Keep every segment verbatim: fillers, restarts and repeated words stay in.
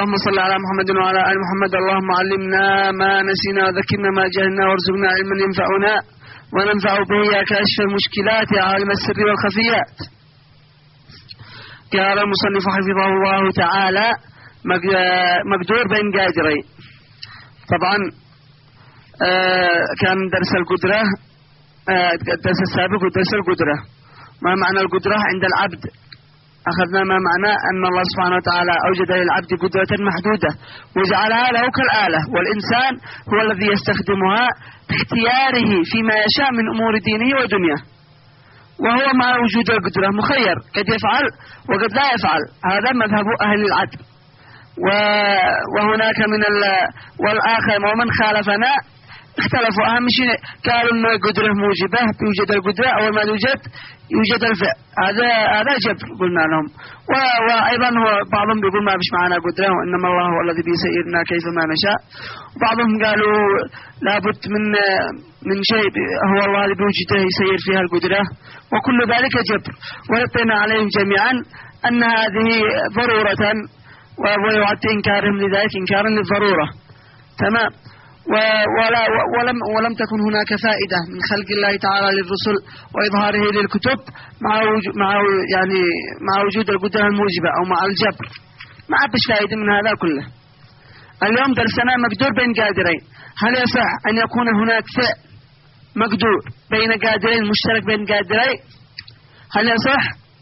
اللهم صل على محمد وعلى آل محمد. اللهم علمنا ما نسينا وذكرنا ما جهلنا وارزقنا علما ينفعنا وننفع به يا كاشف المشكلات يا عالم السر والخفيات. قال المصنف حفظه الله تعالى مقدور بين قادرين. طبعا آه كان درس القدرة آه الدرس السابق ودرس القدرة. ما معنى القدرة عند العبد؟ أخذنا ما معنى أن الله سبحانه وتعالى أوجد للعبد قدرة محدودة وجعلها له كالآلة، والإنسان هو الذي يستخدمها باختياره فيما يشاء من أمور دينه ودنياه، وهو مع وجود القدرة مخير، قد يفعل وقد لا يفعل. هذا مذهب أهل العدل. وهناك من والآخر ومن خالفنا اختلفوا. أهم شيء قالوا أن القدرة موجبة، يوجد القدرة أول ما يوجد يوجد الفعل. هذا هذا جبر قلنا لهم. وأيضا هو بعضهم بيقول ما بش معنا قدرة وإنما الله هو الذي بيسيرنا كيفما نشاء. وبعضهم قالوا لابد من من شيء هو الله الذي بوجده يسير فيها القدرة، وكل ذلك جبر. وربنا عليهم جميعا أن هذه ضرورة، ويعد إنكارهم لذلك إنكارا للضرورة. تمام. ولا ولم ولم تكن هناك فائدة من خلق الله تعالى للرسل وإظهاره للكتب مع مع يعني مع وجود القدرة الموجبة أو مع الجبر. ما عبش فائدة من هذا كله. اليوم درسنا مقدور بين قادرين. هل يصح أن يكون هناك فعل مقدور بين قادرين مشترك بين قادرين؟ هل يصح؟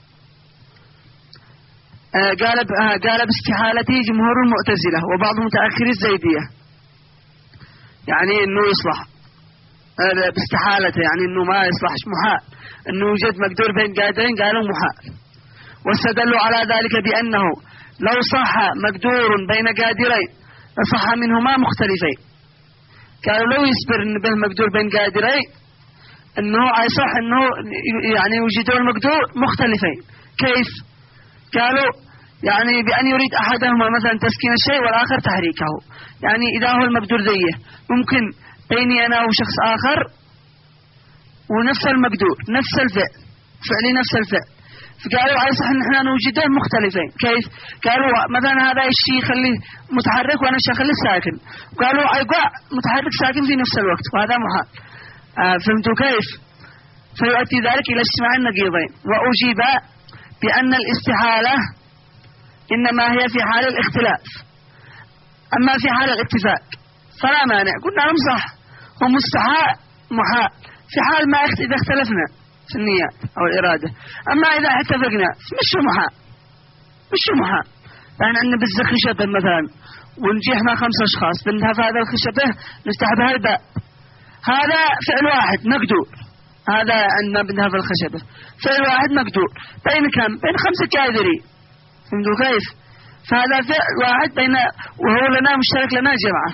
آه قال آه قال باستحالته جمهور المعتزلة وبعض متأخري الزيدية، يعني انه يصلح آه باستحالته، يعني انه ما يصلحش، محال انه يوجد مقدور بين قادرين، قالوا محال. واستدلوا على ذلك بأنه لو صح مقدور بين قادرين لصح منهما مختلفين. قالوا لو يصبر به مقدور بين قادرين انه يصح انه يعني يوجدوا المقدور مختلفين. كيف؟ قالوا يعني بأن يريد أحدهما مثلا تسكين الشيء والآخر تحريكه. يعني إذا هو المقدور ذيه ممكن بيني أنا وشخص آخر ونفس المقدور نفس الفعل فعلي نفس الفعل، فقالوا عايصح ان احنا نوجده مختلفين. كيف؟ قالوا مثلا هذا الشيء يخليه متحرك وانا الشيء يخليه ساكن، قالوا ايقع متحرك ساكن في نفس الوقت، وهذا محال. آه فهمتوا كيف؟ فيؤدي ذلك الى اجتماع النقيضين. واجيب بأن الاستحالة إنما هي في حال الاختلاف، أما في حال الاتفاق فلا مانع. قلنا لهم صح، هو مستحاء محال في حال ما إذا اختلفنا في النيات أو الإرادة. أما إذا اتفقنا مش محال مش محال. يعني عندنا بالزخ خشبة مثلا ونجيح مع خمسة أشخاص بنذهب هذا الخشبة نفتح بها الباب، هذا فعل واحد مقدور. هذا عندنا بنذهب الخشبة فعل واحد مقدور بين كم؟ بين خمسة قادرين. فهمتوا كيف؟ فهذا فعل واحد بين وهو لنا مشترك لنا جمعة،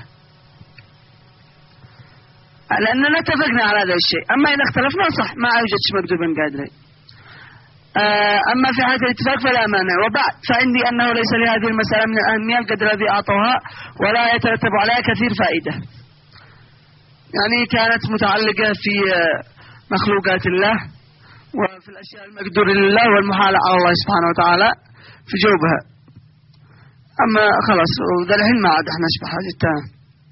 لأننا اتفقنا على هذا الشيء. أما إذا اختلفنا صح ما يوجد شيء مقدور بين قادرين. أما في حالة الاتفاق فلا مانع. وبعد فعندي أنه ليس لهذه المسألة من الأهمية القدر الذي أعطوها ولا يترتب عليها كثير فائدة. يعني كانت متعلقة في مخلوقات الله وفي الأشياء المقدور لله والمحال على الله سبحانه وتعالى في جوبها. أما خلاص وذا الحين ما عاد احنا نشبه حاجة تانية.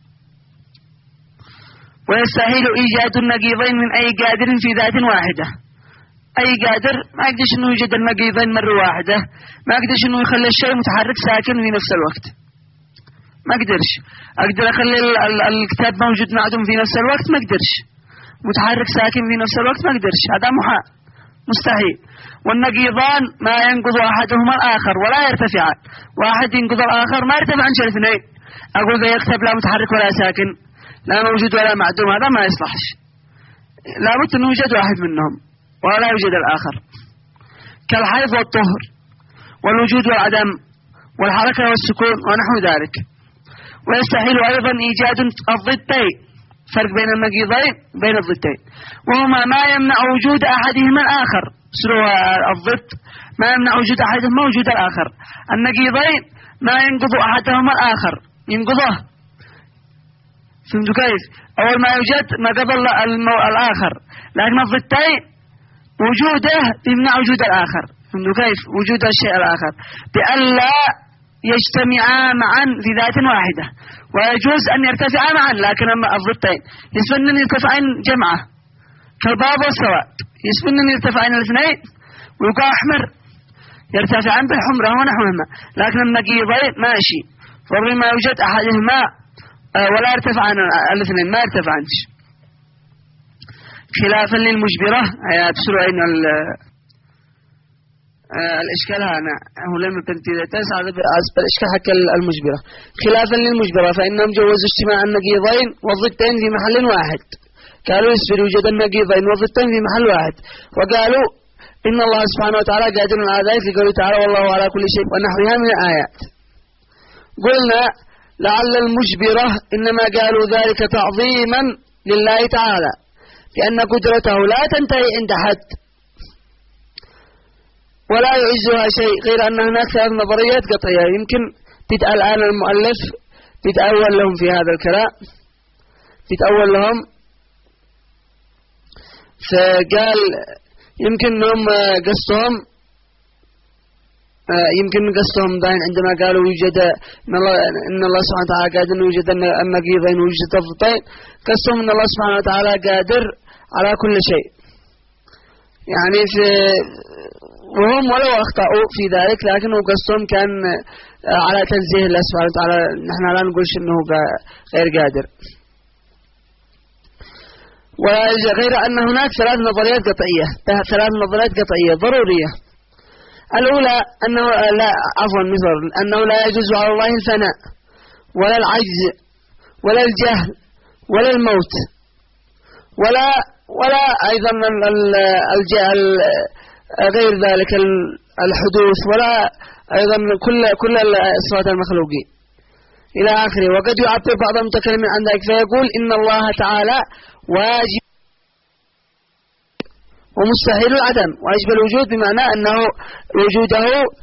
ويستحيل إيجاد النقيضين من أي قادر في ذات واحدة. أي قادر ما يقدرش إنه يوجد النقيضين مرة واحدة، ما يقدرش إنه يخلي الشيء متحرك ساكن في نفس الوقت، ما يقدرش. أقدر أخلي الكتاب موجود معدوم في نفس الوقت، ما يقدرش. متحرك ساكن في نفس الوقت، ما يقدرش. هذا محال مستحيل. والنقيضان ما ينقض أحدهما الآخر ولا يرتفعان. واحد ينقض الآخر ما يرتفع عن شيء اثنين. أقول ذا يكتب لا متحرك ولا ساكن، لا موجود ولا معدوم، هذا ما يصلحش. لابد أن يوجد واحد منهم ولا يوجد الآخر، كالحيض والطهر والوجود والعدم والحركة والسكون ونحو ذلك. ويستحيل أيضا إيجاد الضدين، فرق بين النقيضين بين الضدين، وهما ما يمنع وجود أحدهما الآخر. سروا الضد ما يمنع وجود أحدهما وجود الآخر. النقيضين ما ينقض أحدهما الآخر، ينقضه. فهمتوا كيف؟ أول ما يوجد ما قبل الآخر، لكن الضدين وجوده يمنع وجود الآخر. فهمتوا كيف؟ وجود الشيء الآخر بأن لا يجتمعا معا في ذات واحدة، ويجوز أن يرتفعا معا، لكن أما الضدين يسمى أن يرتفعين جمعة كالباب والسواد، يسمى أن يرتفعين الاثنين ويقع أحمر يرتفعان بالحمرة ونحوهما، لكن النقيضين ماشي، فربما يوجد أحدهما ولا يرتفعان الاثنين، ما يرتفعنش، خلافا للمجبرة. بسرعة إن الإشكال هنا هو لما تنتهيتس هذا الإشكال حق المجبرة، خلافا للمجبرة فإنهم جوزوا اجتماع النقيضين والضدين في محل واحد، قالوا يسبر وجود النقيضين والضدين في محل واحد، وقالوا إن الله سبحانه وتعالى قادر على ذلك لقوله تعالى والله على كل شيء ونحوها من الآيات. قلنا لعل المجبرة إنما قالوا ذلك تعظيما لله تعالى، لأن قدرته لا تنتهي عند حد ولا يعزها شيء، غير أن هناك ثلاث نظريات قطعية يمكن تتأل الآن المؤلف تتأول لهم في هذا الكلام، تتأول لهم، فقال يمكن أنهم قصتهم يمكن قصتهم دائما عندما قالوا يوجد إن الله سبحانه وتعالى قادر أن يوجد النقيضين ويوجد الضدين، قصتهم أن الله سبحانه وتعالى قادر على كل شيء، يعني في وهم ولو أخطأوا في ذلك لكنه قصتهم كان على تنزيه الله سبحانه وتعالى، نحن لا نقولش أنه غير قادر. وغير أن هناك ثلاث نظريات قطعية، ثلاث نظريات قطعية ضرورية. الأولى أنه لا عفوا مثل أنه لا يجوز على الله الفناء ولا العجز ولا الجهل ولا الموت ولا ولا أيضا الجهل غير ذلك الحدوث ولا أيضا كل كل صفات المخلوقين إلى آخره. وقد يعبر بعض المتكلمين عن ذلك فيقول إن الله تعالى واجب ومستحيل العدم، واجب الوجود بمعنى أنه وجوده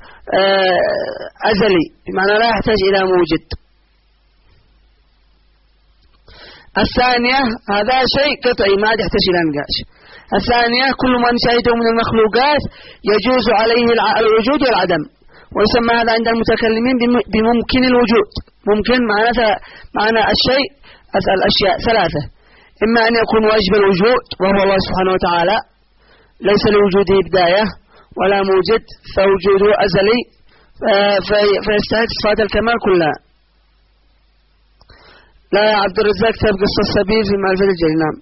أزلي، بمعنى لا يحتاج إلى موجد. الثانية هذا شيء قطعي ما يحتاج إلى نقاش. الثانية كل ما نشاهده من المخلوقات يجوز عليه الوجود والعدم، ويسمى هذا عند المتكلمين بممكن الوجود. ممكن معنى معنى الشيء الأشياء ثلاثة، إما أن يكون واجب الوجود وهو الله سبحانه وتعالى ليس لوجوده بداية ولا موجد فوجوده أزلي فيستحق صفات الكمال كلها. لا يا عبد الرزاق كتاب قصة السبيل في معرفة الجليل. نعم.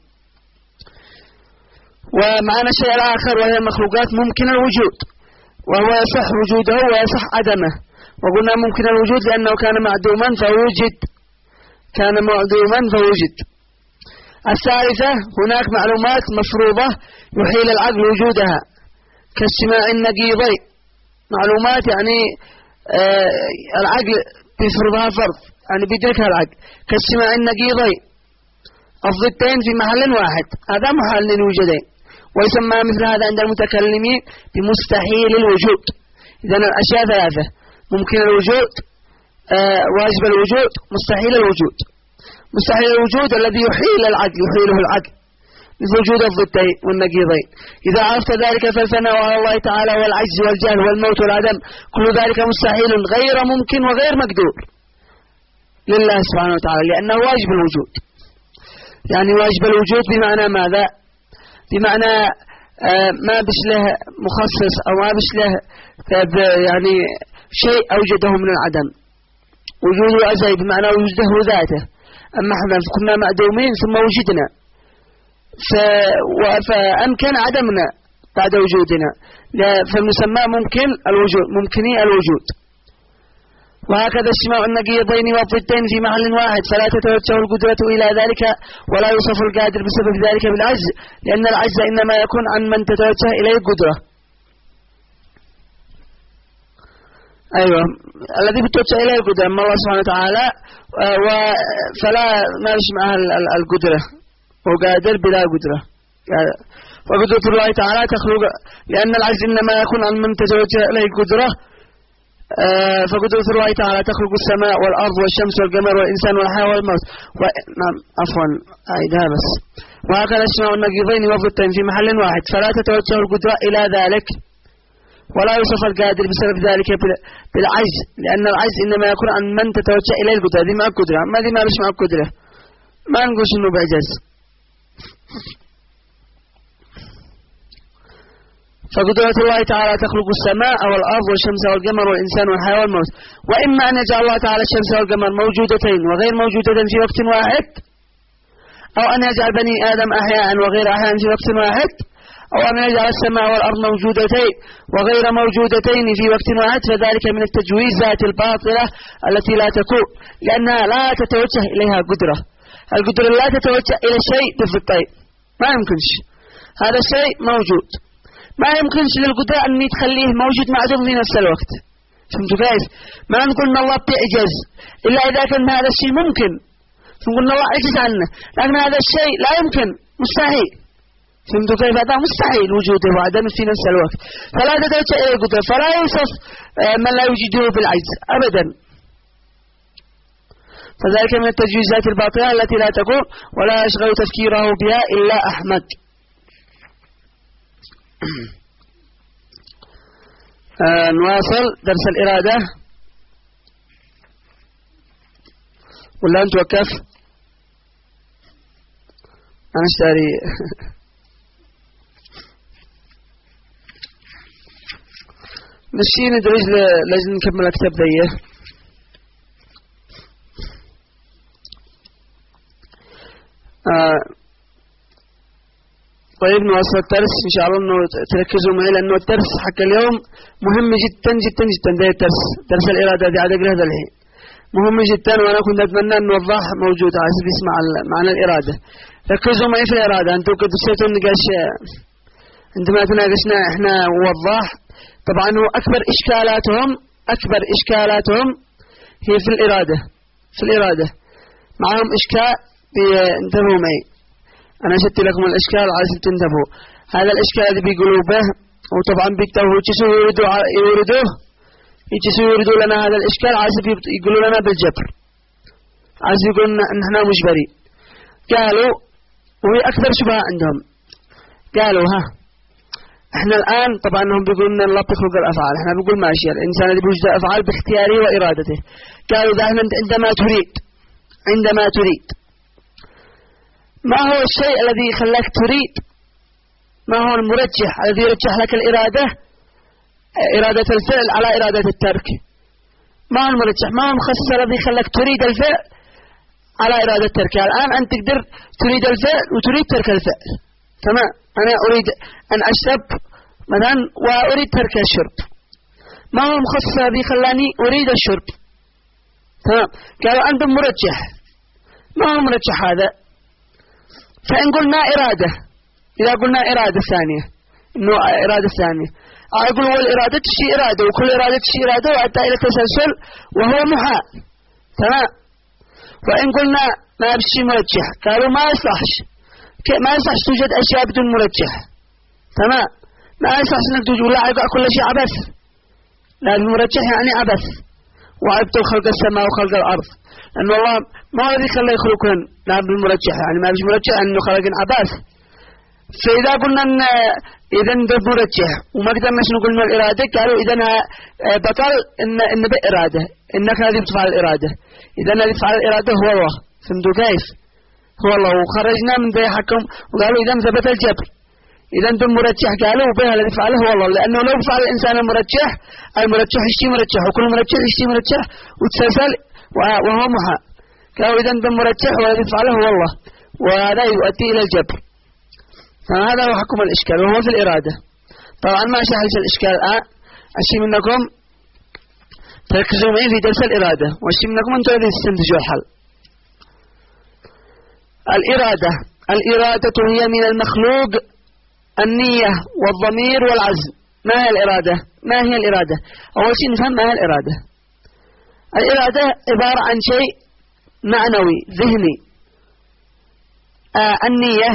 ومعنى الشيء الآخر وهي المخلوقات ممكن الوجود وهو يصح وجوده ويصح عدمه، وقلنا ممكن الوجود لأنه كان معدوما فوجد، كان معدوما فوجد. الثالثة هناك معلومات مفروضة يحيل العقل وجودها كاجتماع النقيضين، معلومات يعني آه العقل بيفرضها فرض يعني بيدركها العقل كاجتماع النقيضين الضدين في محل واحد، هذا محال للوجودين، ويسمى مثل هذا عند المتكلمين بمستحيل الوجود. إذن الأشياء ثلاثة: ممكن الوجود، آه واجب الوجود، مستحيل الوجود. مستحيل الوجود الذي يحيل العقل يحيله العقل مثل وجود الضدين والنقيضين. إذا عرفت ذلك فالفناء على الله تعالى والعجز والجهل والموت والعدم كل ذلك مستحيل غير ممكن وغير مقدور لله سبحانه وتعالى، لأنه واجب الوجود. يعني واجب الوجود بمعنى ماذا؟ بمعنى آه ما بش له مخصص أو ما بش له يعني شيء أوجده من العدم، وجوده أزلي بمعنى وجوده ذاته. أما احنا كنا معدومين ثم وجدنا فأمكن عدمنا بعد وجودنا، فنسمى ممكن الوجود، ممكني الوجود. وهكذا اجتماع النقيضين والضدين في محل واحد فلا تتوجه القدرة إلى ذلك ولا يوصف القادر بسبب ذلك بالعجز، لأن العجز إنما يكون عن من تتوجه إليه القدرة. أيوة الذي بتوجه إليه القدرة أما الله سبحانه وتعالى فلا مالش معها القدرة، هو قادر بلا قدرة. وقدرة الله تعالى تخلق، لأن العجز إنما يكون عن من تتوجه إليه القدرة، فقدرة الله تعالى تخلق السماء والأرض والشمس والقمر والإنسان والحياة والموت و... نعم عفوا أعيدها بس. وهكذا اجتماع النقيضين والضدين في محل واحد فلا تتوجه القدرة إلى ذلك، ولا يوصف القادر بسبب ذلك بالعجز، لأن العجز إنما يكون عن من تتوجه إليه القدرة. دي مع القدرة، ما دي ما ليش مع القدرة، ما نقول إنه بعجز. فقدرة الله تعالى تخلق السماء والأرض والشمس والقمر والإنسان والحيوان والموت. وإما أن يجعل الله تعالى الشمس والقمر موجودتين وغير موجودتين في وقت واحد، أو أن يجعل بني آدم أحياء وغير أحياء في وقت واحد، أو أن يجعل السماء والأرض موجودتين وغير موجودتين في وقت واحد، فذلك من التجويزات الباطلة التي لا تكون، لأنها لا تتوجه إليها قدرة. القدرة لا تتوجه إلى شيء بالضبط، ما يمكنش. هذا الشيء موجود، ما يمكنش للقدرة أن تخليه موجود معدوم في نفس الوقت. فهمتوا كيف؟ ما نقول أن الله بيعجز إلا إذا كان هذا الشيء ممكن، نقول أن الله عجز عنه، لكن هذا الشيء لا يمكن، مستحيل. فهمتوا كيف؟ هذا مستحيل وجوده وعدمه في نفس الوقت، فلا تتوجه إلى القدرة، فلا يوصف من لا يوجده بالعجز أبدا. فذلك من التجويزات الباطلة التي لا تكون ولا يشغل تفكيره بها إلا أحمد. آه نواصل درس الإرادة ولا نتوقف؟ أنا اشتري مشي ندرج لازم نكمل الكتاب ذيه. آه طيب نواصل الدرس إن شاء الله، إنه تركزوا معي لأنه الدرس حق اليوم مهم جدا جدا جدا. ده الدرس درس الإرادة دي عاد أقرأ هذا الحين مهم جدا، وأنا كنت أتمنى أن نوضح موجود عايز بيسمع معنى الإرادة. ركزوا معي في الإرادة. أنتم كنتوا سيتوا النقاش عندما تناقشنا إحنا ووضح. طبعا هو أكبر إشكالاتهم أكبر إشكالاتهم هي في الإرادة. في الإرادة معهم إشكال، انتبهوا معي، أنا شدت لكم الإشكال عايز تنتبهوا. هذا الإشكال اللي بيقولوا به، وطبعا بيكتبوا يجسوا يردوا يردوه يجسوا يردوا لنا هذا الإشكال، عايز يقولوا لنا بالجبر، عايز يقولون إن إحنا مجبرين. قالوا وهي أكثر شبهة عندهم، قالوا ها إحنا الآن طبعا هم بيقولون إن الله بيخلق الأفعال، إحنا بنقول ماشي الإنسان اللي بيوجد أفعال باختياره وإرادته. قالوا ده عندما تريد عندما تريد ما هو الشيء الذي خلاك تريد؟ ما هو المرجح الذي يرجح لك الإرادة إرادة الفعل على إرادة الترك؟ ما هو المرجح؟ ما هو المخصص الذي خلاك تريد الفعل على إرادة الترك؟ الآن أنت تقدر تريد الفعل وتريد ترك الفعل، تمام؟ أنا أريد أن أشرب مثلا وأريد ترك الشرب، ما هو المخصص الذي خلاني أريد الشرب؟ تمام؟ قالوا أنت مرجح. ما هو مرجح هذا؟ فإن قلنا إرادة، إذا قلنا إرادة ثانية، إنه إرادة ثانية، أقول هو الإرادة شيء إرادة، وكل إرادة شيء إرادة، وأتى إلى تسلسل وهو محال، تمام؟ وإن قلنا ما بشيء مرجح، قالوا ما يصلحش، ما يصلح توجد أشياء بدون مرجح، تمام؟ ما يصلح إنك تقول لا كل شيء عبث، لازم مرجح يعني عبث، وعبث خلق السماء وخلق الأرض، لأن الله ما الذي خلى يخلقهن لا بالمرجح، يعني ما بيش مرجح أنه خلق عباس. فإذا قلنا أن إذا ده مرجح وما قدرنا شنو قلنا الإرادة، قالوا إذا بطل إن إن بإرادة، إنك هذه بتفعل الإرادة، إذا الذي يفعل الإرادة هو الله. فهمتوا كيف؟ هو الله، وخرجنا من ذي حكم وقالوا إذا ثبت الجبر، إذا أنتم مرجح قالوا وبها الذي يفعله هو الله، لأنه لو فعل الإنسان المرجح المرجح يشتي مرجح، وكل مرجح يشتي مرجح وتسلسل وهو محال. قالوا إذا أنتم مرجح والذي يفعله هو الله، وهذا يؤدي إلى الجبر. فهذا هو حكم الإشكال وهو في الإرادة. طبعا ما شحلش الإشكال الآن، أشي منكم تركزوا معي في درس الإرادة، وأشي منكم أنتم الذين تستنتجوا الحل. الإرادة الإرادة هي من المخلوق النية والضمير والعزم. ما هي الإرادة؟ ما هي الإرادة؟ أول شيء نفهم ما هي الإرادة. الإرادة عبارة عن شيء معنوي ذهني، آه النية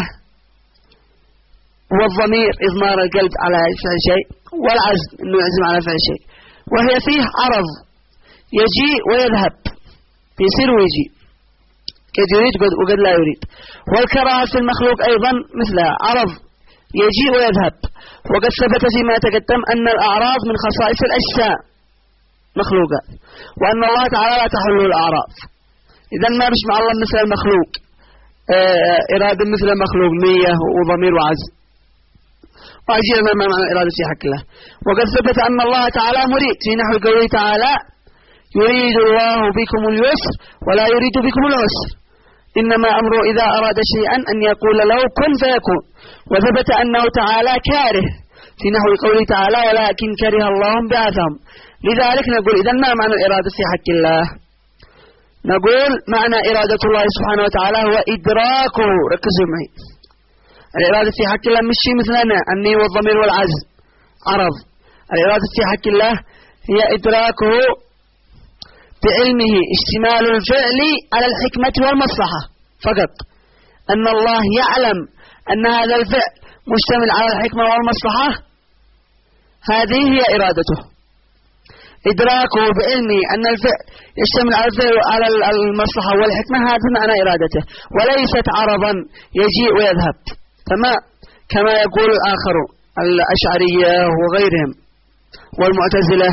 والضمير إضمار القلب على فعل شيء، والعزم إنه يعزم على فعل شيء، وهي فيه عرض يجي ويذهب، يصير ويجي، قد يريد وقد لا يريد. والكراهة في المخلوق أيضا مثلها، عرض يجيء ويذهب. وقد ثبت فيما تقدم أن الأعراض من خصائص الأجسام مخلوقة، وأن الله تعالى لا تحل الأعراض. إذن ما بش مع الله مثل المخلوق إرادة مثل المخلوق نية وضمير وعزم. وأجيء ما معنى إرادة في حق الله. وقد ثبت أن الله تعالى مريد في نحو قوله تعالى يريد الله بكم اليسر ولا يريد بكم العسر، إنما أمره إذا أراد شيئا أن يقول له كن فيكون. وثبت أنه تعالى كاره في نحو قوله تعالى ولكن كره الله بعثهم. لذلك نقول إذن ما معنى الإرادة في حق الله؟ نقول معنى إرادة الله سبحانه وتعالى هو إدراكه. ركزوا معي، الإرادة في حق الله مش شيء مثلنا النية والضمير والعزم عرض. الإرادة في حق الله هي إدراكه بعلمه اشتمال الفعل على الحكمة والمصلحة فقط. أن الله يعلم أن هذا الفعل مشتمل على الحكمة والمصلحة، هذه هي إرادته. إدراكه بعلمه أن الفعل يشتمل على الفعل على المصلحة والحكمة، هذا معنى إرادته، وليست عرضا يجيء ويذهب كما كما يقول الآخر الأشعرية وغيرهم والمعتزلة.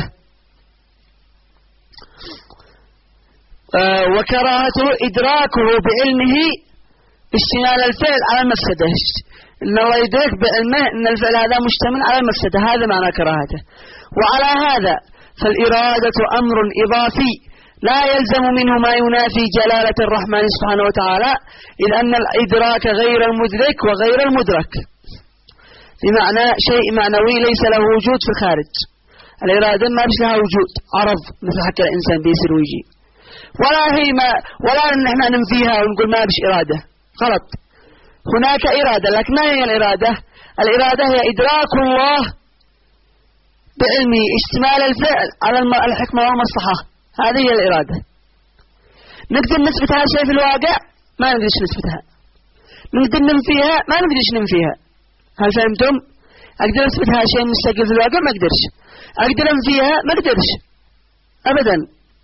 آه وكراهته إدراكه بعلمه اشتمال الفعل على المفسدة، إن الله يدرك بعلمه أن الفعل هذا مشتمل على المفسدة، هذا معنى كراهته. وعلى هذا فالإرادة أمر إضافي لا يلزم منه ما ينافي جلالة الرحمن سبحانه وتعالى، إذ أن الإدراك غير المدرك وغير المدرك، بمعنى شيء معنوي ليس له وجود في الخارج. الإرادة ما بش لها وجود عرض مثل حكى الإنسان بيصير ويجي، ولا هي ما ولا نحن ننفيها ونقول ما بش إرادة، غلط. هناك إرادة، لكن ما هي الإرادة؟ الإرادة هي إدراك الله بعلمه اشتمال الفعل على الحكمة والمصلحة، هذه هي الإرادة. نقدر نثبت هذا الشيء في الواقع؟ ما نقدرش نثبتها. نقدر ننفيها؟ ما نقدرش ننفيها. هل فهمتم؟ أقدر أثبت هذا الشيء مستقل في الواقع؟ ما أقدرش. أقدر أنفيها؟ ما أقدرش أبدا.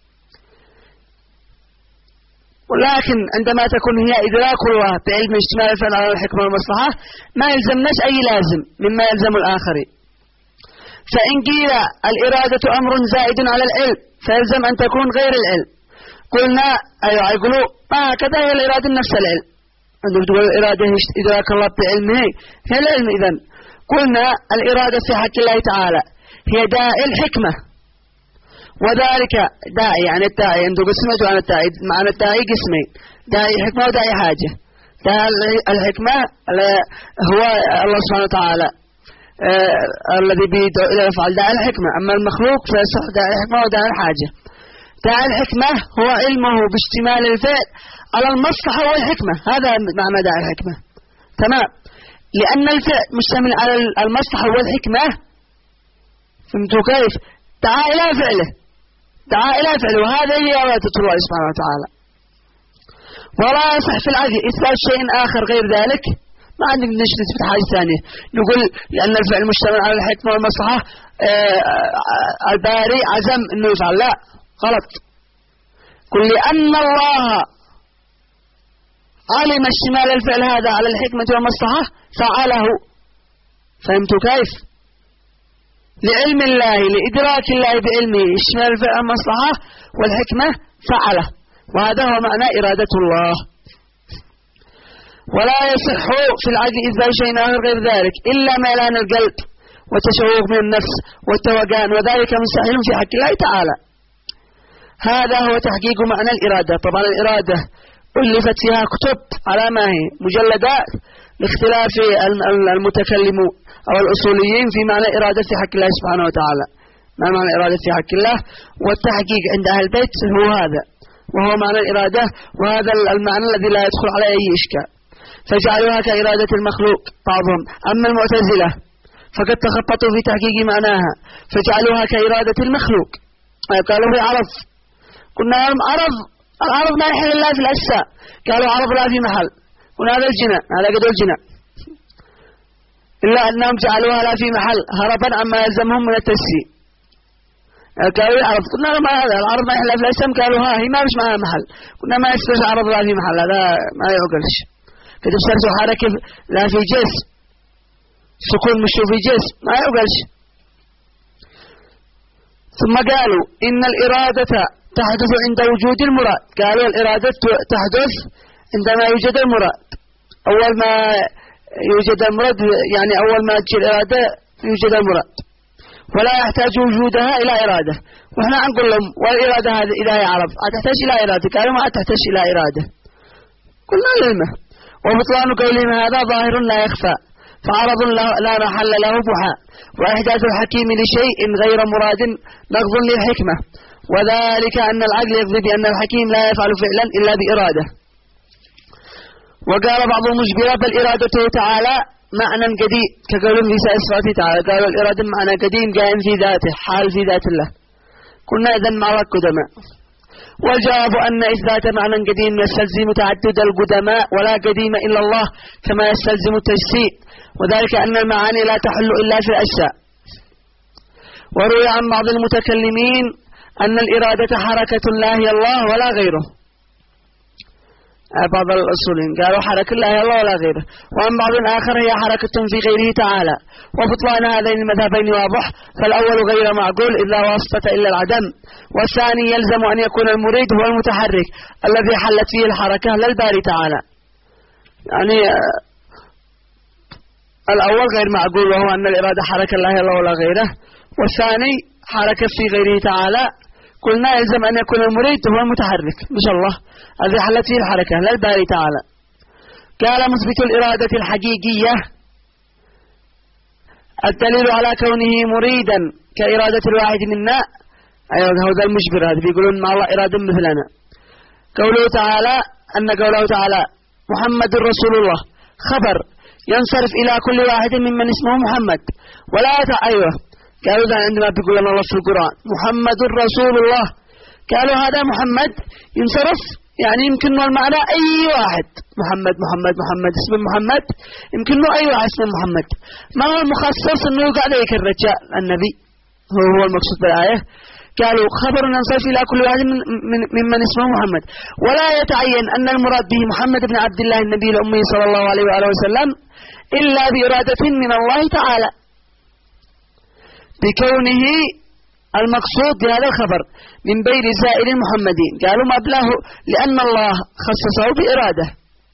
ولكن عندما تكون هي إدراك الله بعلم اشتمال الفعل على الحكمة والمصلحة ما يلزمناش أي لازم مما يلزم الآخرين. فإن قيل الإرادة أمر زائد على العلم فيلزم أن تكون غير العلم. قلنا أيوة يقولوا ما هكذا هي الإرادة نفس العلم، عندما تقول الإرادة إدراك الله بعلمه هي العلم. إذن قلنا الإرادة في حق الله تعالى هي داعي الحكمة، وذلك داعي يعني الداعي عنده قسمة عن الداعي، معنى الداعي قسمين، داعي حكمة وداعي حاجة. داعي الحكمة هو الله سبحانه وتعالى آه الذي بيدعو إلى يفعل داعي الحكمة، أما المخلوق فيصح داعي الحكمة وداعي الحاجة. داعي الحكمة هو علمه باشتمال الفعل على المصلحة والحكمة، هذا معنى داعي الحكمة. تمام، لأن الفعل مشتمل على المصلحة والحكمة. فهمتوا كيف؟ دعا إلى فعله دعا إلى فعله وهذا هي إرادة الله سبحانه وتعالى. ولا يصح في العقل إثبات شيء آخر غير ذلك. ما عندك نثبت حاجة ثانية نقول لأن الفعل مشتمل على الحكمة والمصلحة الباري عزم إنه يفعل، لا، غلط. قل لأن الله علم اشتمال الفعل هذا على الحكمة والمصلحة فعله. فهمتوا كيف؟ لعلم الله لإدراك الله بعلمه اشتمال الفعل والمصلحة والحكمة فعله، وهذا هو معنى إرادة الله. ولا يصح في العقل إثبات شيء آخر غير ذلك إلا ميلان القلب والتشوق من النفس والتوجان، وذلك مستحيل في حق الله تعالى. هذا هو تحقيق معنى الإرادة. طبعا الإرادة ألفت فيها كتب على ما هي مجلدات لاختلاف المتكلمون أو الأصوليين في معنى إرادة في حق الله سبحانه وتعالى. ما معنى إرادة في حق الله؟ والتحقيق عند أهل البيت هو هذا، وهو معنى الإرادة، وهذا المعنى الذي لا يدخل عليه أي إشكال. فجعلوها كإرادة المخلوق بعضهم. أما المعتزلة فقد تخططوا في تحقيق معناها فجعلوها كإرادة المخلوق، قالوا في عرض. قلنا عرض العرض ما يحل الله في الأجساء، قالوا عرض لا في محل. قلنا هذا الجناء، هذا قدر الجناء، إلا أنهم جعلوها لا في محل هربا عما يلزمهم من التسيء. قالوا العرض، قلنا ما هذا العرض ما يحل في الأجسام، قالوا ها هي ما مش معها محل. قلنا ما يستوش عرض لا في محل، هذا ما يعقلش. قد اشترتوا حركة لا في جسم سكون مشوا في جسم ما يقبلش. ثم قالوا إن الإرادة تحدث عند وجود المراد. قالوا الإرادة تحدث عندما يوجد المراد. أول ما يوجد المراد يعني أول ما تجي الإرادة يوجد المراد، ولا يحتاج وجودها إلى إرادة. وإحنا نقول لهم والإرادة هذه إذا يعرف تحتاج إلى إرادة، قالوا ما تحتاج إلى إرادة. قلنا لهم وبطلان قولهم هذا ظاهر لا يخفى، فعرض لا محل له بحاء، وإحداث الحكيم لشيء غير مراد نقض للحكمة، وذلك أن العقل يقضي بأن الحكيم لا يفعل فعلا إلا بإرادة. وقال بعض المجبرة بل إرادته تعالى معنى قديم كقولهم في صفاته تعالى، قالوا الإرادة معنى قديم قائم في ذاته حال في ذات الله. كنا إذن مع القدماء. والجواب أن إثبات معنى قديم يستلزم تعدد القدماء ولا قديم إلا الله كما يستلزم التجسيد، وذلك أن المعاني لا تحل إلا في الأجزاء. وروي عن بعض المتكلمين أن الإرادة حركة لا هي الله ولا غيره. بعض الأصولين قالوا حركة لا هي الله ولا غيره، وعن بعض آخر هي حركة في غيره تعالى. وبطلان هذين المذهبين واضح، فالأول غير معقول إلا واسطة إلا العدم، والثاني يلزم أن يكون المريد هو المتحرك الذي حلت فيه الحركة للباري تعالى. يعني الأول غير معقول وهو أن الإرادة حركة لا هي الله ولا غيره، والثاني حركة في غيره تعالى. قلنا يلزم أن يكون المريد هو المتحرك مش الله الذي حلت فيه الحركة للباري تعالى. قال مثبت الإرادة الحقيقية الدليل على كونه مريدا كإرادة الواحد منا. أيوة هذا المجبر هذا بيقولون مع الله إرادة مثلنا. قوله تعالى أن قوله تعالى محمد رسول الله خبر ينصرف إلى كل واحد ممن اسمه محمد ولا يتع... أيوة قالوا ذا عندما بيقول لنا الله في القرآن محمد رسول الله، قالوا هذا محمد ينصرف يعني يمكن المعنى أي واحد محمد محمد محمد اسم محمد يمكن أي واحد اسم محمد، ما هو المخصص أنه قاعد يكرر الرجال النبي هو هو المقصود بالآية. قالوا خبر ينصرف إلى كل واحد من من ممن اسمه محمد، ولا يتعين أن المراد به محمد بن عبد الله النبي الأمي صلى الله عليه وآله وسلم إلا بإرادة من الله تعالى بكونه المقصود بهذا الخبر من بين سائر المحمدين. قالوا مبلغه لأن الله خصصه بإرادة.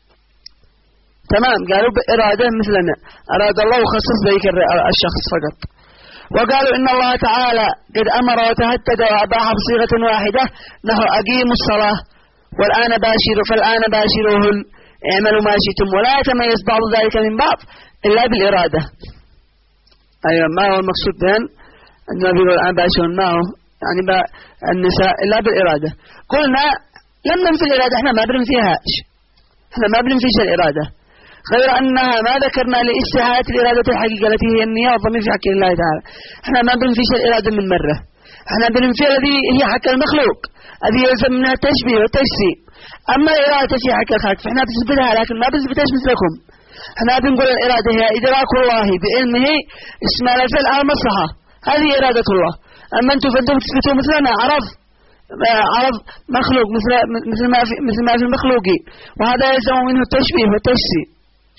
تمام قالوا بإرادة مثلنا أراد الله وخصص ذلك الشخص فقط. وقالوا إن الله تعالى قد أمر وتهدد وأباح بصيغة واحدة نحو أقيموا الصلاة والآن باشروا فالآن باشروهن اعملوا ما شئتم، ولا يتميز بعض ذلك من بعض إلا بالإرادة. أيوة ما هو المقصود بهن عندما بيقول الآن باشرون ما هو يعني النساء إلا بالإرادة. قلنا لم ننفي الإرادة، احنا ما بننفيهاش، احنا ما بننفيش الإرادة، غير أنها ما ذكرنا لاستحالة الإرادة الحقيقة التي هي النية والضمير في حق الله تعالى. احنا ما بننفيش الإرادة من مرة، احنا بننفي الذي هي حق المخلوق الذي يلزم منها التشبيه والتجسيم. أما الإرادة في حق الخالق فاحنا بنثبتها لكن ما بنثبتهاش مثلكم. احنا بنقول الإرادة هي إدراك الله بعلمه اسم الفعل على المصلحة، هذه إرادة الله. أما أنتم فأنتم تثبتوا مثلنا عرض عرض مخلوق مثل مثل ما في مثل ما في المخلوقين، وهذا يلزم منه التشبيه والتجسيم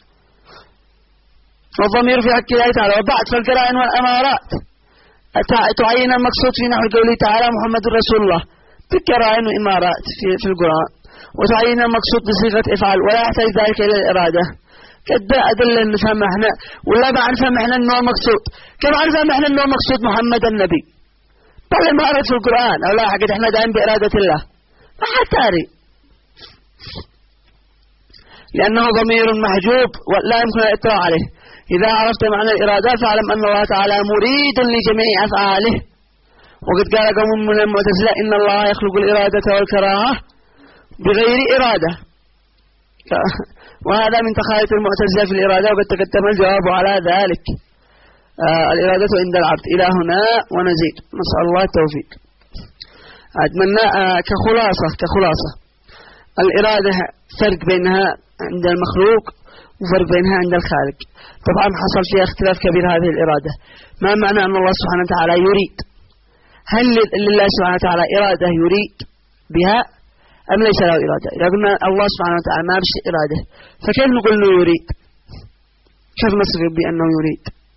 والضمير في حق الله تعالى. وبعد فالقرائن والأمارات تعين المقصود في نحو قوله تعالى محمد رسول الله بالقرائن والإمارات في في القرآن، وتعين المقصود بصيغة إفعال ولا يحتاج ذلك إلى الإرادة. كده أدلة نفهم احنا ولا بعد نفهم احنا انه مقصود كما نفهم احنا انه مقصود محمد النبي بل ما أرد في القرآن أو لا حقت احنا دائم بإرادة الله ما حتاري لأنه ضمير محجوب ولا يمكن الإطلاع عليه. إذا عرفت معنى الإرادة فاعلم أن الله تعالى مريد لجميع أفعاله. وقد قال قوم من المعتزلة إن الله يخلق الإرادة والكراهة بغير إرادة، وهذا من تخالف المعتزلة في الإرادة، وقد تقدم الجواب على ذلك. آه الإرادة عند العبد. إلى هنا ونزيد، نسأل الله التوفيق. أتمنى آه كخلاصة كخلاصة الإرادة فرق بينها عند المخلوق وفرق بينها عند الخالق. طبعا حصل فيها اختلاف كبير هذه الإرادة. ما معنى أن الله سبحانه وتعالى يريد؟ هل لله سبحانه وتعالى إرادة يريد بها أم ليس له إرادة؟ إذا قلنا الله سبحانه وتعالى ما بش إرادة فكيف نقول أنه يريد؟ كيف نصف بأنه يريد؟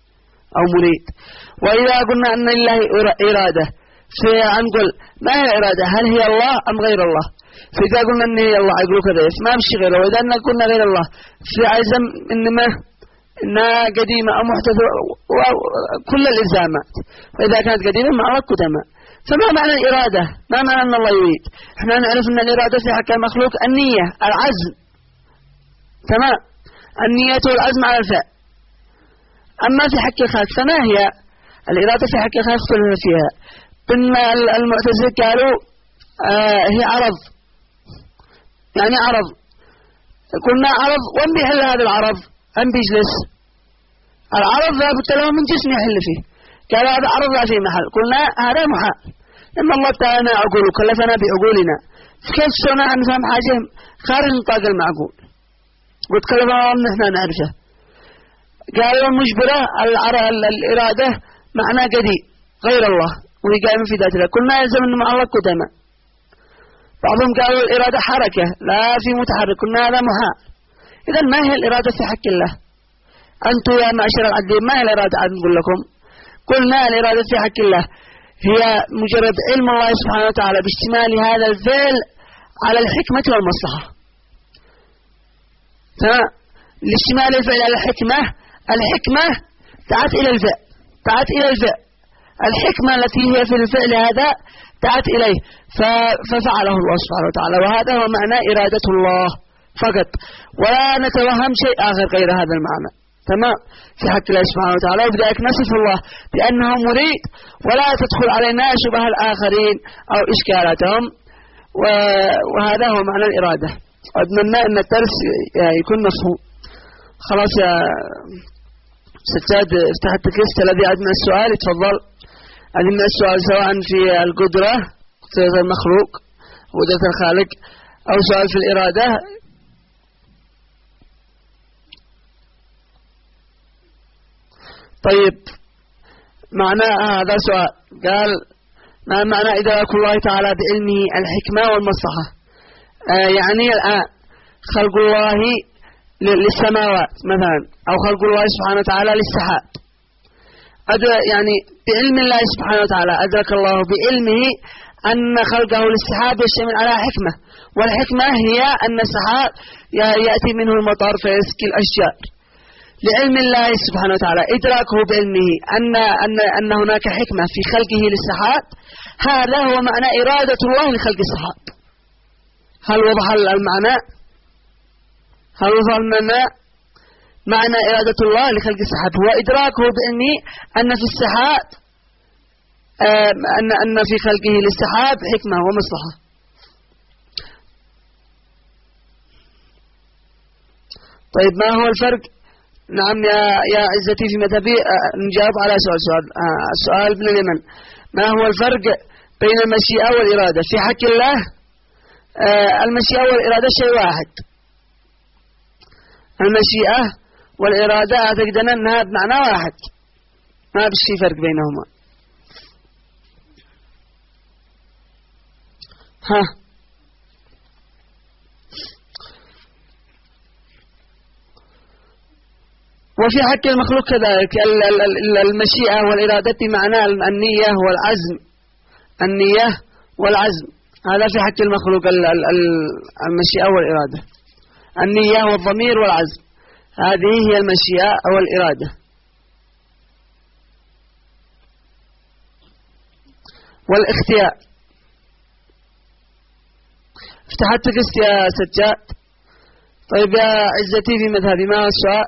أو مريد. وإذا قلنا أن لله إرادة فنقول ما هي إرادة؟ هل هي الله أم غير الله؟ فإذا قلنا أن هي الله يقولوا كذا ما مشي غيره. وإذا قلنا غير الله في عزم إنما إنها قديمة أو محدثة وكل الإلزامات. وإذا كانت قديمة مع قدماء. فما معنى الإرادة؟ ما معنى أن الله يريد؟ إحنا نعرف أن الإرادة في حق المخلوق النية العزم. تمام. النية والعزم على الفعل. أما في حق الخالق فما هي الإرادة في حق الخالق؟ اختلفنا فيها. المعتزلة قالوا آه هي عرض، يعني عرض. قلنا عرض وين بيحل هذا العرض؟ أم بيجلس؟ العرض لا بد له من جسم يحل فيه. قال هذا عرض لا فيه محل. قلنا هذا محال. لما الله تعالى عقول وكلفنا بعقولنا، فكيف سونا أن نفهم حاجة خارج نطاق المعقول وتكلفنا الله أن احنا نعرفه. قالوا المجبرة الإرادة معنى قديم غير الله وهي قائمة في ذات الله. قلنا يلزم أن مع الله قدماء. بعضهم قالوا الإرادة حركة لا في متحرك. قلنا هذا محال. إذا ما هي الإرادة في حق الله؟ أنتم يا معشر العدلين ما هي الإرادة؟ عاد نقول لكم. قلنا الإرادة في حق الله هي مجرد علم الله سبحانه وتعالى باشتمال هذا الفعل على الحكمة والمصلحة. تمام. لاشتمال الفعل على الحكمة، الحكمة تعت إلى الفعل، تعت إلى الفعل. الحكمة التي هي في الفعل هذا تعت إليه ففعله الله سبحانه وتعالى. وهذا هو معنى إرادة الله فقط، ولا نتوهم شيء آخر غير هذا المعنى. تمام. في حق الله سبحانه وتعالى. وبذلك نصف الله بأنه مريد ولا تدخل علينا شبه الآخرين أو إشكالاتهم. وهذا هو معنى الإرادة. أتمنى أن الدرس يكون مفهوم. خلاص يا سجاد افتح التكست الذي عندنا السؤال يتفضل. عندنا السؤال سواء في القدرة قدرة المخلوق قدرة الخالق أو سؤال في الإرادة. طيب معنى هذا سؤال قال ما معنى إدراك الله تعالى بعلمه الحكمة والمصلحة؟ آه يعني الآن خلق الله للسماوات مثلا أو خلق الله سبحانه وتعالى للسحاب، يعني بعلم الله سبحانه وتعالى أدرك الله بعلمه أن خلقه للسحاب يشتمل على حكمة، والحكمة هي أن السحاب يأتي منه المطر فيسقي الأشجار. لعلم الله سبحانه وتعالى إدراكه بعلمه أن أن أن هناك حكمة في خلقه للسحاب، هذا هو معنى إرادة الله لخلق السحاب. هل وضح المعنى؟ هل وضح المعنى؟ معنى إرادة الله لخلق السحاب هو إدراكه بعلمه أن في السحاب أن أن في خلقه للسحاب حكمة ومصلحة. طيب ما هو الفرق؟ نعم يا يا عزتي في مذهبي نجاوب على سؤال سؤال آه سؤال ابن اليمن. ما هو الفرق بين المشيئة والإرادة في حق الله؟ آه المشيئة والإرادة شيء واحد. المشيئة والإرادة أعتقد أنها بمعنى واحد، ما بشي فرق بينهما. ها وفي حق المخلوق كذلك المشيئة والإرادة بمعنى النية والعزم، النية والعزم هذا في حق المخلوق المشيئة والإرادة. النية والضمير والعزم هذه هي المشيئة والإرادة. والاختيار افتحت تكست يا سجاد. طيب يا عزتي في مذهبي ما هو السؤال؟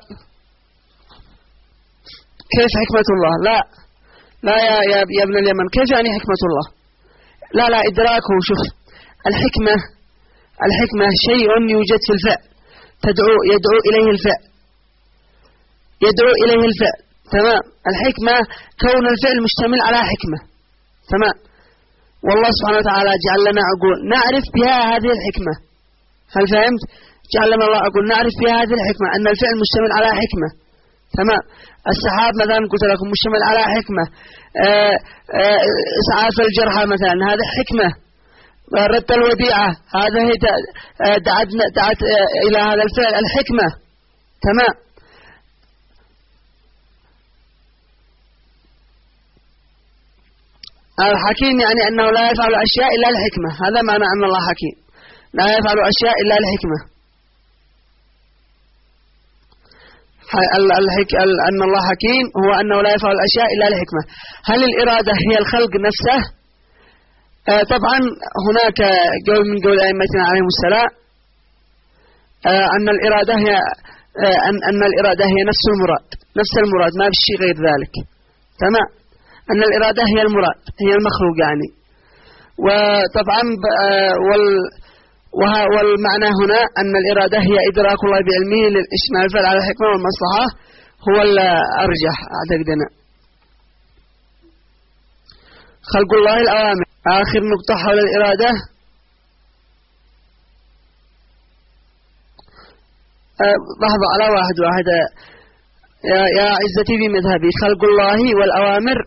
كيف حكمة الله؟ لا لا يا يا, يا ابن اليمن، كيف يعني حكمة الله؟ لا لا إدراكه. شوف الحكمة، الحكمة شيء يوجد في الفعل تدعو يدعو إليه الفعل، يدعو إليه الفعل. تمام. الحكمة كون الفعل مشتمل على حكمة. تمام. والله سبحانه وتعالى جعل لنا عقول نعرف بها هذه الحكمة. هل فهمت؟ جعل لنا الله عقول نعرف بها هذه الحكمة أن الفعل مشتمل على حكمة. تمام. السحاب مثلا قلت لكم مشتمل على حكمة. آآ آآ إسعاف الجرحى مثلا هذا حكمة. رد الوديعة هذا هي دعت دعت إلى هذا الفعل الحكمة. تمام. الحكيم يعني أنه لا يفعل أشياء إلا لحكمة، هذا معنى أن الله حكيم، لا يفعل أشياء إلا لحكمة. أن الله حكيم هو أنه لا يفعل الأشياء إلا لحكمة. هل الإرادة هي الخلق نفسه؟ آه طبعا هناك قول من قول أئمتنا عليهم السلام آه أن الإرادة هي آه أن, أن الإرادة هي نفس المراد، نفس المراد ما في شيء غير ذلك. تمام، أن الإرادة هي المراد، هي المخلوق يعني. وطبعا آه وال والمعنى هنا أن الإرادة هي إدراك الله بعلمه للإشمال الفعل على الحكمة والمصلحة، هو الأرجح أعتقدنا. خلق الله الأوامر. آخر نقطة حول الإرادة أه لحظة على واحد واحد يا, يا عزتي بمذهبي، خلق الله والأوامر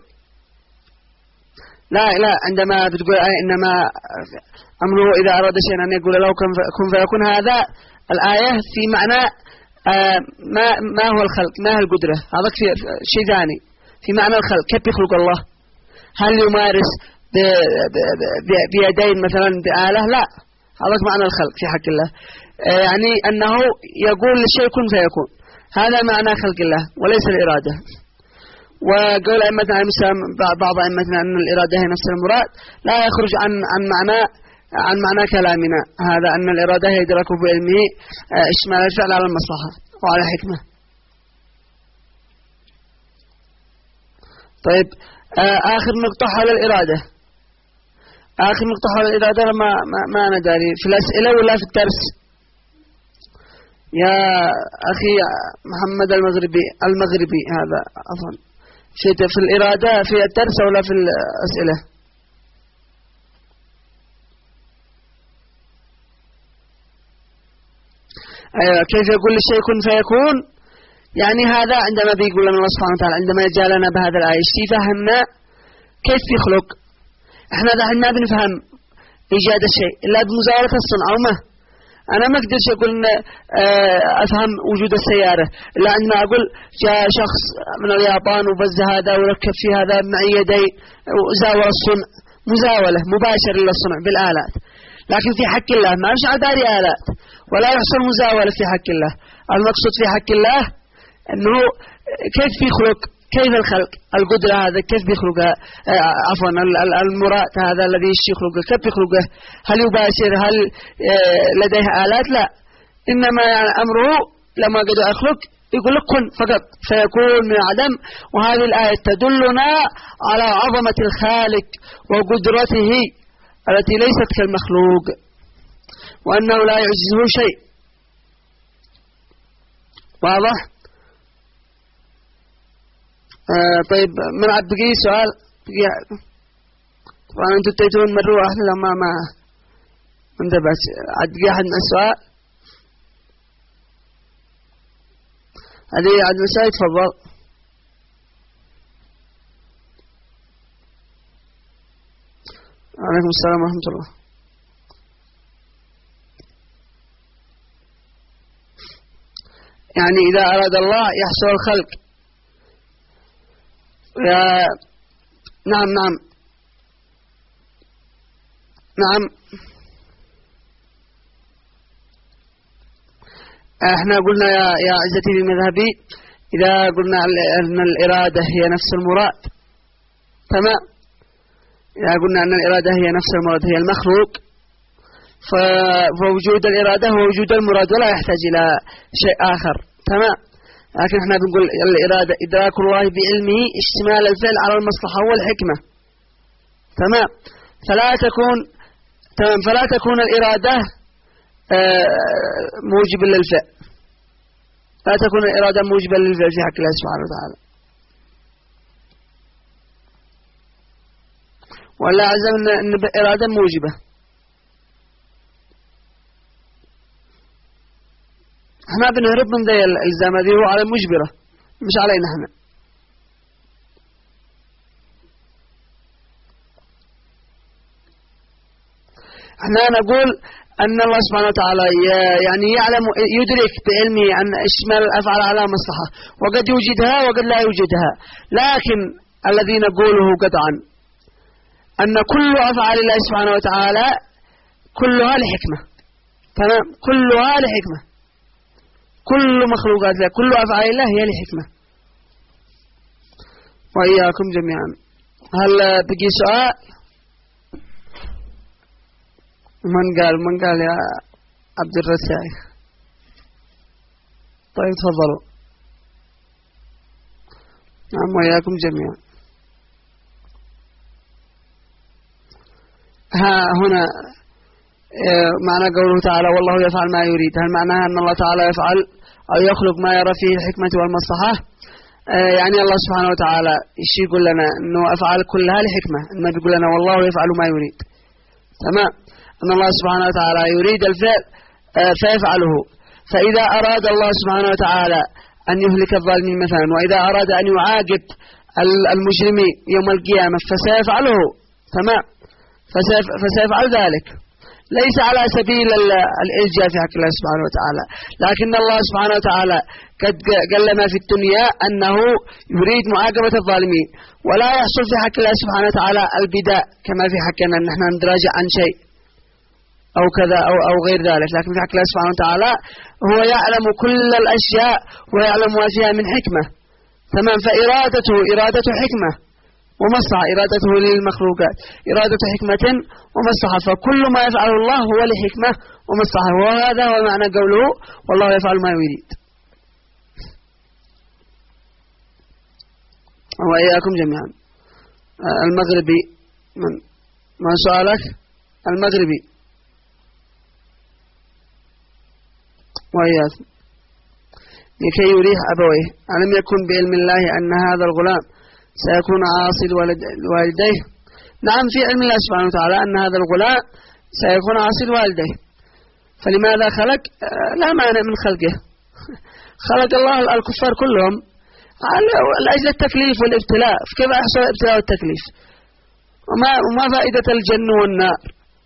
لا لا عندما بتقول آية إنما أمره إذا أراد شيئا أن يقول له كن فيكون، هذا الآية في معنى آه ما ما هو الخلق، ما هو القدرة، هذا شيء ثاني. في معنى الخلق كيف يخلق الله؟ هل يمارس بيدين مثلا بآلة؟ لا، هذا معنى الخلق في حق الله، آه يعني أنه يقول للشيء كن فيكون، هذا معنى خلق الله وليس الإرادة. وقول أئمتنا عليهم السلام بعض أئمتنا أن الإرادة هي نفس المراد، لا يخرج عن عن معنى عن معنى كلامنا هذا، أن الإرادة هي إدراكه بعلمه إشمال الفعل على المصلحة وعلى حكمة. طيب آخر نقطة حول الإرادة، آخر نقطة حول الإرادة ما ما, ما أنا داري في الأسئلة ولا في الدرس يا أخي محمد المغربي المغربي هذا عفوا، في في الإرادة في الدرس ولا في الأسئلة؟ أيوة، كيف يقول للشيء كن فيكون؟ يعني هذا عندما بيقول لنا الله سبحانه وتعالى عندما جاء لنا بهذا الآية فهمنا كيف يخلق. احنا دحين ما بنفهم إيجاد الشيء إلا بمزاولة الصنع وما أنا ما أقدرش أقول أفهم وجود السيارة إلا عندما أقول جاء شخص من اليابان وبز هذا وركب في هذا مع يدي وزاول الصنع، مزاولة مباشرة للصنع بالآلات. لكن في حق الله ما مش على داري آلات ولا يحصل مزاولة في حق الله. المقصود في حق الله أنه كيف يخلق، كيف الخلق، القدرة هذا كيف بيخلقها، عفوا المراد هذا الذي يخلقه كيف يخلقه، هل يباشر، هل لديه آلات؟ لا، إنما يعني أمره لما قد أخلق يقول لك كن فقط فيكون من عدم. وهذه الآية تدلنا على عظمة الخالق وقدرته التي ليست كالمخلوق، وأنه لا يعجزه شيء. واضح؟ آه طيب من عاد بقي سؤال بقي طبعا انتوا تيتون مرة واحدة لما ما انت بس عاد بقي أحد من السؤال هذه عاد مساء تفضل. عليكم السلام ورحمة الله. يعني إذا أراد الله يحصل الخلق. يا نعم نعم نعم احنا قلنا يا يا عزتي بمذهبي إذا قلنا أن الإرادة هي نفس المراد، تمام، إذا قلنا أن الإرادة هي نفس المراد هي المخلوق، فوجود الإرادة هو وجود المراد ولا يحتاج إلى شيء آخر، تمام. لكن احنا بنقول الإرادة إدراك الله بعلمه اشتمال الفعل على المصلحة والحكمة، تمام. فلا تكون تمام فلا تكون الإرادة موجبة للفعل، لا تكون الإرادة موجبة للفعل في حق الله سبحانه وتعالى. ولا عزم أن الإرادة موجبة. احنا بنهرب من ذي الالزام هذه هو على المجبرة مش علينا احنا. احنا نقول ان الله سبحانه وتعالى يعني يعلم يدرك بعلمه ان اشمال الافعال على مصلحة وقد يوجدها وقد لا يوجدها، لكن الذي نقوله قطعا أن كل أفعال الله سبحانه وتعالى كلها لحكمة. تمام، كلها لحكمة، كل مخلوقات الله، كل أفعال الله هي لحكمة. وإياكم جميعا. هل بقي سؤال؟ من قال من قال يا عبد الرسائي؟ طيب تفضلوا. نعم وإياكم جميعا. ها هنا معنى قوله تعالى والله يفعل ما يريد، هل معناها أن الله تعالى يفعل أو يخلق ما يرى فيه الحكمة والمصلحة؟ يعني الله سبحانه وتعالى إيش يقول لنا؟ أنه أفعال كلها لحكمة، أنه يقول لنا والله يفعل ما يريد. تمام، أن الله سبحانه وتعالى يريد الفعل فيفعله. فإذا أراد الله سبحانه وتعالى أن يهلك الظالمين مثلا، وإذا أراد أن يعاقب المجرمين يوم القيامة فسيفعله. تمام، فسيفعل ذلك، ليس على سبيل الإلجاء في حق الله سبحانه وتعالى، لكن الله سبحانه وتعالى قد قال لنا في الدنيا أنه يريد معاقبة الظالمين، ولا يحصل في حق الله سبحانه وتعالى البداء كما في حقنا أن نحن نتراجع عن شيء أو كذا أو أو غير ذلك، لكن في حق الله سبحانه وتعالى هو يعلم كل الأشياء ويعلم ما فيها من حكمة. تمام، فإرادته إرادة حكمة ومصلحة، إرادته للمخلوقات إرادة حكمة ومصلحة، فكل ما يفعله الله هو لحكمة ومصلحة، وهذا هو معنى قوله والله يفعل ما يريد. وإياكم جميعا. المغربي، من ما سؤالك؟ المغربي. وإياكم. لكي يريح أبويه، ألم يكن بعلم الله أن هذا الغلام سيكون عاصي لوالديه؟ نعم، في علم الله سبحانه وتعالى أن هذا الغلام سيكون عاصي لوالديه، فلماذا خلق؟ لا مانع من خلقه. خلق الله الكفار كلهم لأجل التكليف والابتلاء، كيف يحصل الابتلاء والتكليف؟ وما وما فائدة الجنة والنار؟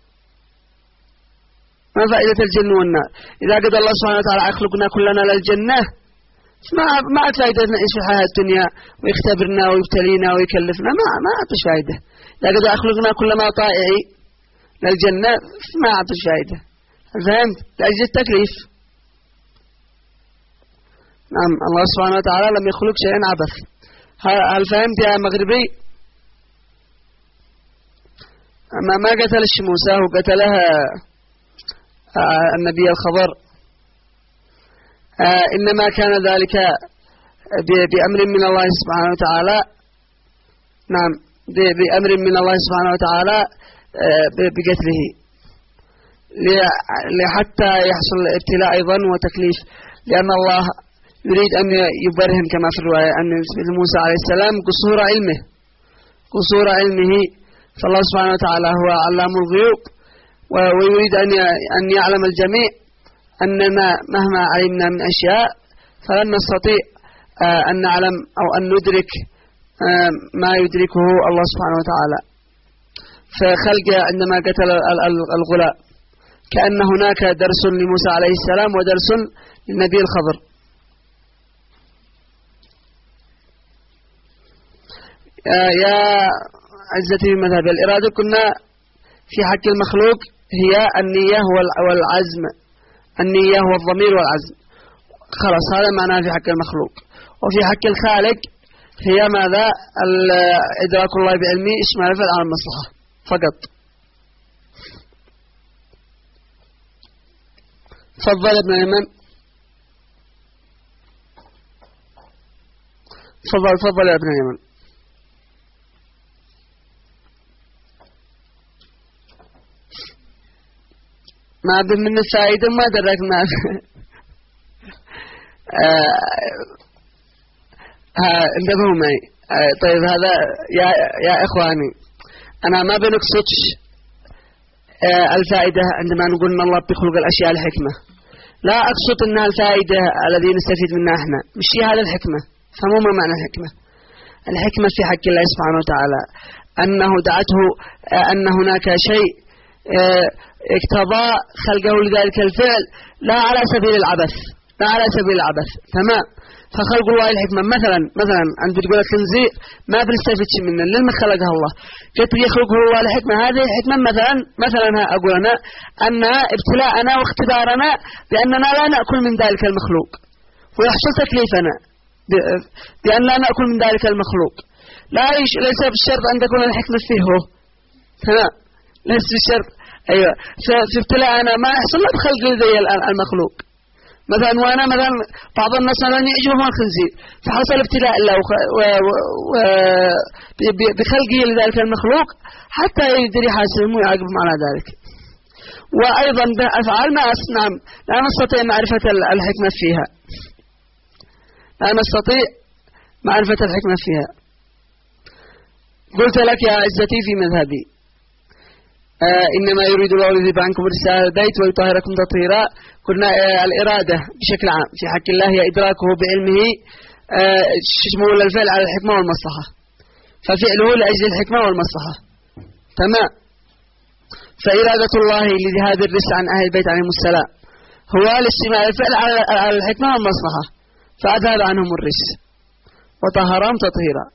ما فائدة الجنة والنار؟ إذا قد الله سبحانه وتعالى يخلقنا كلنا للجنة، ما ما فائدة نعيش في الحياة الدنيا ويختبرنا ويبتلينا ويكلفنا، ما ما عطش فائدة. إذا قد أخلقنا كلنا طائعي للجنة ما عطش فائدة. فهمت؟ لأجل التكليف. نعم، الله سبحانه وتعالى لم يخلق شيئا عبث. هل فهمت يا مغربي؟ ما ما قتل الشموسة وقتلها النبي الخضر، إنما كان ذلك بأمر من الله سبحانه وتعالى. نعم، بأمر من الله سبحانه وتعالى بقتله، لحتى يحصل ابتلاء أيضا وتكليف، لأن الله يريد أن يبرهن كما في الرواية أن موسى عليه السلام قصور علمه قصور علمه فالله سبحانه وتعالى هو علام الغيوب، ويريد أن يعلم الجميع أننا مهما علمنا من أشياء فلن نستطيع أن نعلم أو أن ندرك ما يدركه الله سبحانه وتعالى. فخلق عندما قتل الغلام كأن هناك درس لموسى عليه السلام ودرس للنبي الخضر. يا عزتي بمذهب الإرادة، كنا في حق المخلوق هي النية والعزم، النية والضمير والعزم، خلاص هذا معناه في حق المخلوق. وفي حق الخالق هي ماذا؟ إدراك الله بعلمه إشمال الفعل على المصلحة فقط. تفضل ابن أيمن، تفضل تفضل يا ابن أيمن. ما به من الفائدة ما دركنا. انتبهوا معي. طيب هذا يا يا إخواني، أنا ما بنقصدش الفائدة عندما نقول أن الله بيخلق الأشياء الحكمة، لا أقصد أنها الفائدة الذي نستفيد منها إحنا، مش هذا الحكمة. فمو ما معنى الحكمة؟ الحكمة في حق الله سبحانه وتعالى أنه دعته أن هناك شيء اقتضى خلقه لذلك الفعل، لا على سبيل العبث، لا على سبيل العبث. تمام، فخلق الله الحكمة مثلا مثلا أنت تقول الخنزير ما بنستفيد شيء منه لما خلقها الله كيف يخلقه الله الحكمة هذه الحكمة مثلا مثلا أقول أنا أن ابتلاءنا واختبارنا بأننا لا نأكل من ذلك المخلوق ويحصل تكليفنا بأن لا نأكل من ذلك المخلوق لا ليس بالشرط أن تكون الحكمة فيه هو تمام ليس بالشرط أيوة في ابتلاءنا ما يحصل لا بخلق زي المخلوق مثلا وأنا مثلا بعض الناس مثلا يعجبهم الخنزير فحصل ابتلاء له بخلقه لذلك المخلوق حتى يقدر يحاسبهم ويعاقبهم على ذلك. وأيضا بأفعال ما نعم لا نستطيع معرفة الحكمة فيها لا نستطيع معرفة الحكمة فيها. قلت لك يا عزتي في مذهبي آه إنما يريد الله ليذهب عنكم رجال البيت ويطهركم تطهيرا. قلنا آه الإرادة بشكل عام في حق الله هي إدراكه بعلمه آه شمول الفعل على الحكمة والمصلحة ففعله لأجل الحكمة والمصلحة تمام. فإرادة الله لذهاب الرس عن أهل البيت عليهم السلام هو الاستماع الفعل على الحكمة والمصلحة فأذهب عنهم الرس وطهرهم تطهيرا.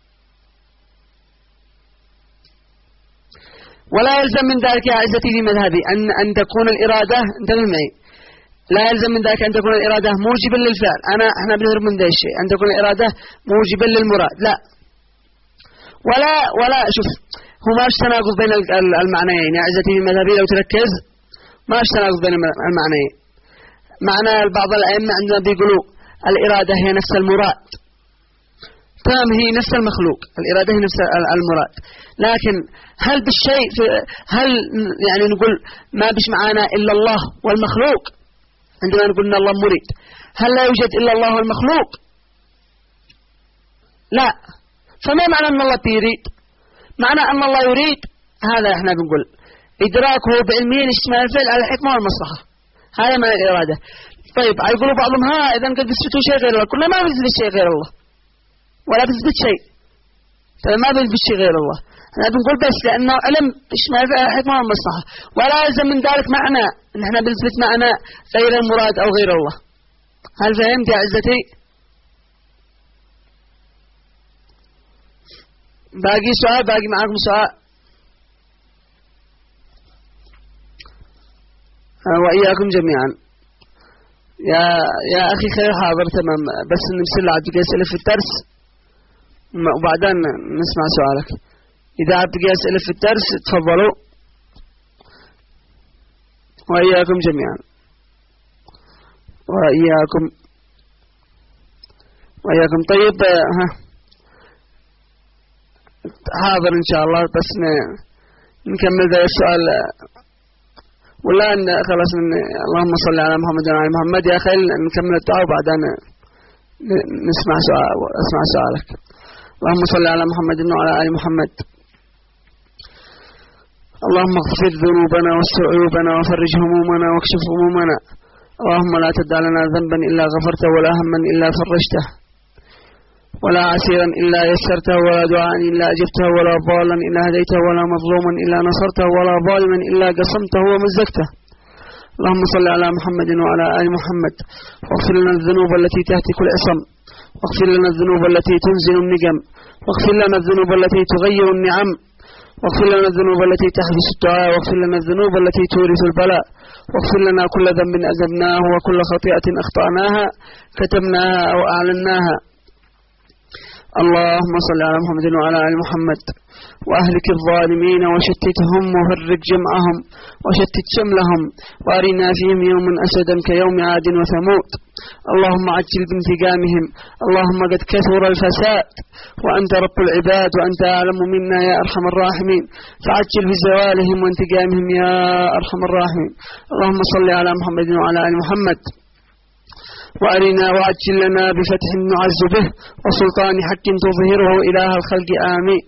ولا يلزم من ذلك يا عزتي لمذهبي أن أن تكون الإرادة انتبه معي لا يلزم من ذلك أن تكون الإرادة موجبا للفعل. أنا إحنا بنهرب من ذا الشيء أن تكون الإرادة موجبا للمراد لا ولا ولا شوف هو ما فيش تناقض بين المعنيين يا عزتي لمذهبي لو تركز ما فيش تناقض بين المعنيين. معنى بعض الأئمة عندنا بيقولوا الإرادة هي نفس المراد تمام هي نفس المخلوق الإرادة هي نفس المراد لكن هل بالشيء هل يعني نقول ما بش معانا إلا الله والمخلوق عندما نقول إن الله مريد هل لا يوجد إلا الله والمخلوق لا فما معنى أن الله يريد معنى أن الله يريد هذا احنا بنقول إدراكه بعلمين اشتمال الفعل على الحكمة والمصلحة هذا معنى الإرادة. طيب يقولوا بعضهم ها إذا قد بيثبتوا شيء غير الله كلنا ما بنثبت شيء غير الله ولا بنثبت شيء طيب ما بنثبت شيء غير الله احنا بنقول بس لأنه علم اشتمال الفعل على الحكمة والمصلحة ولا يلزم من ذلك معنى ان احنا بنثبت معنى غير المراد أو غير الله. هل فهمت يا عزتي؟ باقي سؤال باقي معكم سؤال وإياكم جميعا. يا يا أخي خير حاضر تمام بس نرسل عبد أسئلة في الدرس وبعدين نسمع سؤالك. إذا عبد أسئلة في الدرس تفضلوا وإياكم جميعا وإياكم وإياكم. طيب ها حاضر إن شاء الله بس نكمل ذا السؤال ولا أن خلاص اللهم صل على محمد وعلى محمد يا أخي نكمل الدعاء وبعدين نسمع سؤال أسمع سؤالك. اللهم صل على محمد وعلى آل محمد. اللهم اغفر ذنوبنا واستر عيوبنا وفرج همومنا واكشف همومنا. اللهم لا تدع لنا ذنبا إلا غفرته ولا هما إلا فرجته ولا عسيرا إلا يسرته ولا دعاء إلا أجبته ولا ضالا إلا هديته ولا مظلوما إلا نصرته ولا ظالما إلا قسمته ومزقته. اللهم صل على محمد وعلى آل محمد واغفر لنا الذنوب التي تهتك العصم واغفر لنا الذنوب التي تنزل النقم واغفر لنا الذنوب التي تغير النعم واغفر لنا الذنوب التي تحبس الدعاء واغفر لنا الذنوب التي تورث البلاء واغفر لنا كل ذنب أذنبناه وكل خطيئة أخطأناها كتمناها أو أعلناها. اللهم صل على محمد وعلى آل محمد وأهلك الظالمين وشتتهم وفرق جمعهم وشتت شملهم وأرنا فيهم يوما أسدا كيوم عاد وثمود. اللهم عجل بانتقامهم. اللهم قد كثر الفساد وأنت رب العباد وأنت أعلم منا يا أرحم الراحمين فعجل بزوالهم وانتقامهم يا أرحم الراحمين. اللهم صل على محمد وعلى آل محمد وأرنا وعجل لنا بفتح نعز به وسلطان حق تظهره إله الخلق آمين.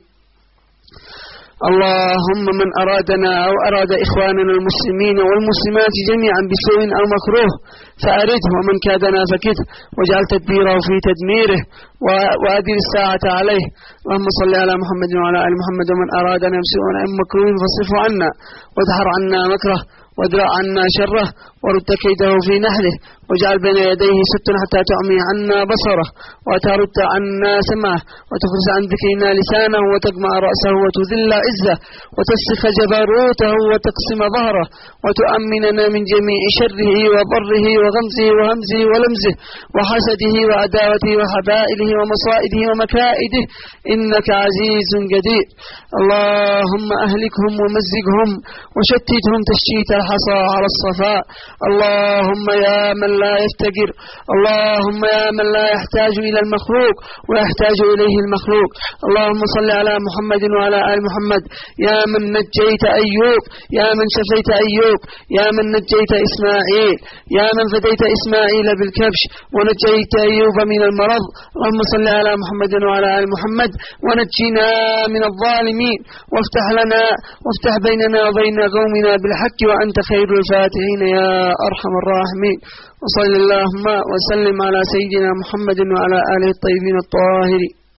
اللهم من أرادنا أو أراد إخواننا المسلمين والمسلمات جميعا بسوء أو مكروه فأرده ومن كادنا فكده واجعل تدبيره في تدميره وأدر الساعة عليه. اللهم صل على محمد وعلى آل محمد ومن أرادنا بسوء أو مكروه فاصرفه عنا وادحر عنا مكره وادرأ عنا شره ورد كيده في نحره واجعل بين يديه ستا حتى تعمي عنا بصره وترد عنا سمعه وتفرز عن ذكرنا لسانه وتجمع رأسه وتذل عزه وتسخ جبروته وتقسم ظهره وتؤمننا من جميع شره وضره وغمزه وهمزه ولمزه وحسده وعداوته وحبائله ومصائده ومكائده إنك عزيز قدير. اللهم أهلكهم ومزقهم وشتتهم تشتيت الحصى على الصفاء. اللهم يا من لا يفتقر، اللهم يا من لا يحتاج إلى المخلوق ويحتاج إليه المخلوق. اللهم صل على محمد وعلى آل محمد. يا من نجيت أيوب، يا من شفيت أيوب، يا من نجيت إسماعيل، يا من فديت إسماعيل بالكبش ونجيت أيوب من المرض. اللهم صل على محمد وعلى آل محمد ونجنا من الظالمين وافتح لنا وافتح بيننا وبين قومنا بالحق وأنت خير الفاتحين يا أرحم الراحمين. وصل اللهم وسلم على سيدنا محمد وعلى آله الطيبين الطاهرين.